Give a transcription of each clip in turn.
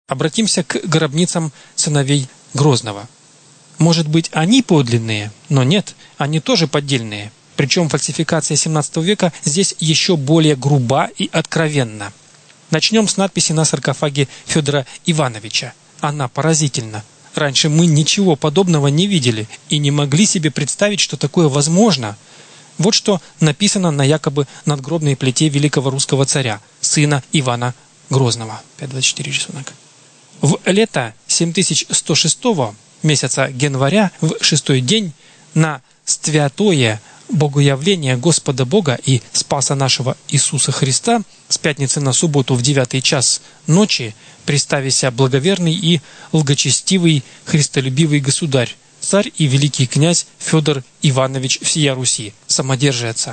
Обратимся к гробницам сыновей Грозного. Может быть, они подлинные, но нет, они тоже поддельные. Причем фальсификация XVII века здесь еще более груба и откровенна. Начнем с надписи на саркофаге Федора Ивановича. Она поразительна. Раньше мы ничего подобного не видели и не могли себе представить, что такое возможно. Вот что написано на якобы надгробной плите великого русского царя, сына Ивана Грозного. 5.24 рисунок. В лето 7106 месяца января, в 6-й день, на святое Богоявление Господа Бога и Спаса нашего Иисуса Христа с пятницы на субботу в 9 час ночи приставися благоверный и лгочестивый христолюбивый государь, царь и великий князь Федор Иванович всея Руси, самодержица.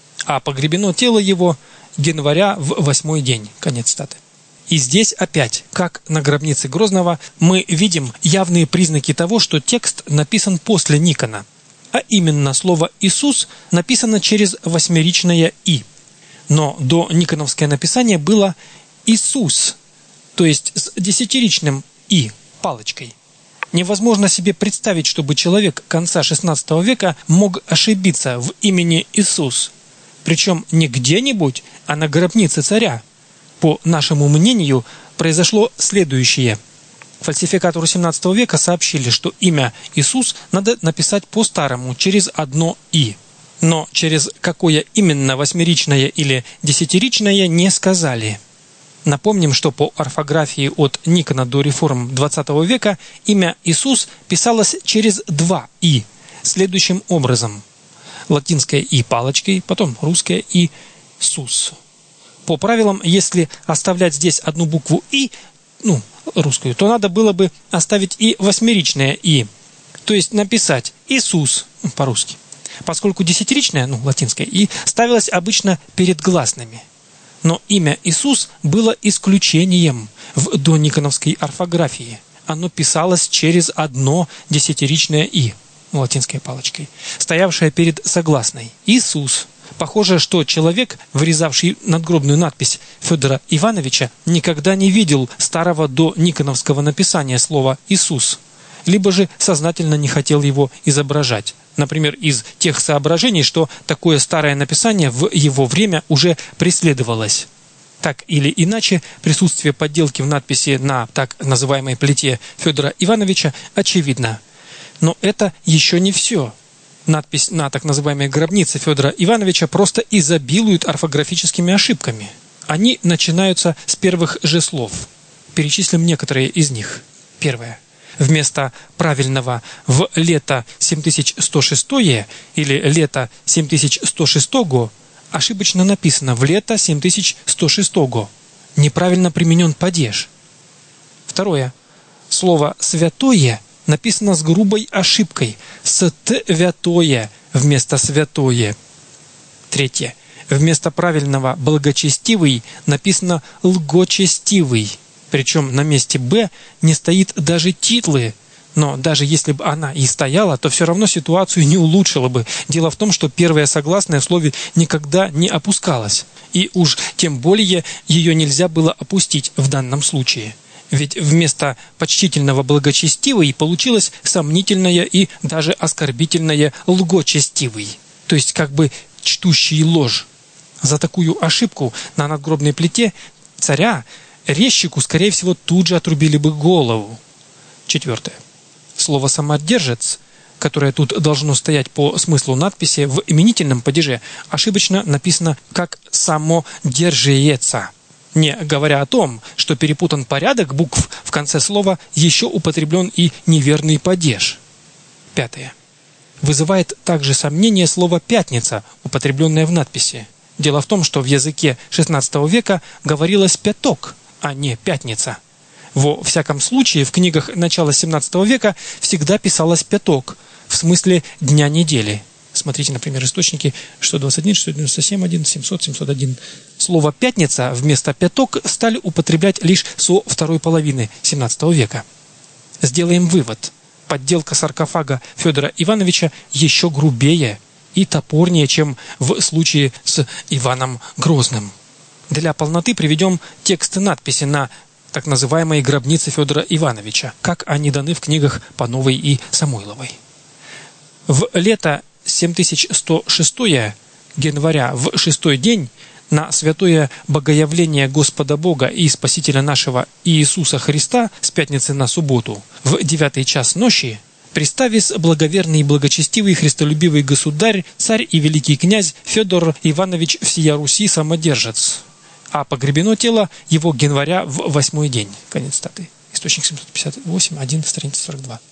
А погребено тело его января в 8-й день. Конец цитаты. И здесь опять, как на гробнице Грозного, мы видим явные признаки того, что текст написан после Никона. А именно, слово «Иисус» написано через восьмеричное «и». Но до никоновское написание было «Иисус», то есть с десятиричным «и», палочкой. Невозможно себе представить, чтобы человек конца XVI века мог ошибиться в имени Иисус. Причем не где-нибудь, а на гробнице царя. По нашему мнению, произошло следующее. Фальсификатору XVII века сообщили, что имя Иисус надо написать по-старому, через одно «и». Но через какое именно восьмеричное или десятиричное не сказали. Напомним, что по орфографии от Никона до реформ XX века имя Иисус писалось через два «и», следующим образом. Латинское «и» палочкой, потом русское «и» «сус». По правилам, если оставлять здесь одну букву «и», русскую, то надо было бы оставить и восьмеричное «и», то есть написать «Иисус» по-русски. Поскольку десятиричное, латинское «и» ставилось обычно перед гласными. Но имя Иисус было исключением в дониконовской орфографии. Оно писалось через одно десятиричное «и», латинской палочкой, стоявшее перед согласной «Иисус». Похоже, что человек, вырезавший надгробную надпись Федора Ивановича, никогда не видел старого до никоновского написания слова «Иисус», либо же сознательно не хотел его изображать. Например, из тех соображений, что такое старое написание в его время уже преследовалось. Так или иначе, присутствие подделки в надписи на так называемой плите Федора Ивановича очевидно. Но это еще не все. Надпись на так называемой гробнице Федора Ивановича просто изобилует орфографическими ошибками. Они начинаются с первых же слов. Перечислим некоторые из них. Первое. Вместо правильного «в лето 7106» или «лето 7106» ошибочно написано «в лето 7106». Неправильно применен падеж. Второе. Слово «святое» написано с грубой ошибкой «святое» вместо «святое». Третье. Вместо правильного «благочестивый» написано «лгочестивый». Причем на месте «б» не стоит даже титлы. Но даже если бы она и стояла, то все равно ситуацию не улучшила бы. Дело в том, что первое согласное в слове никогда не опускалось. И уж тем более ее нельзя было опустить в данном случае. Ведь вместо почтительного «благочестивый» получилось сомнительное и даже оскорбительное «лгочестивый», то есть как бы чтущий ложь. За такую ошибку на надгробной плите царя резчику, скорее всего, тут же отрубили бы голову. Четвертое. Слово «самодержец», которое тут должно стоять по смыслу надписи в именительном падеже, ошибочно написано как «самодержиеца». Не говоря о том, что перепутан порядок букв в конце слова, еще употреблен и неверный падеж. Пятое. Вызывает также сомнение слово «пятница», употребленное в надписи. Дело в том, что в языке XVI века говорилось «пяток», а не «пятница». Во всяком случае, в книгах начала XVII века всегда писалось «пяток», в смысле «дня недели». Смотрите, например, источники 621, 697, 1, 700, 701. Слово «пятница» вместо «пяток» стали употреблять лишь со второй половины XVII века. Сделаем вывод. Подделка саркофага Федора Ивановича еще грубее и топорнее, чем в случае с Иваном Грозным. Для полноты приведем текст надписи на так называемые гробницы Федора Ивановича, как они даны в книгах Пановой и Самойловой. В лето 7106 января в 6-й день на святое Богоявление Господа Бога и Спасителя нашего Иисуса Христа с пятницы на субботу в 9-й час ночи приставис благоверный и благочестивый христолюбивый государь, царь и великий князь Федор Иванович всея Руси самодержец, а погребено тело его января в 8-й день. Конец статы. Источник 758, 1, страница 42.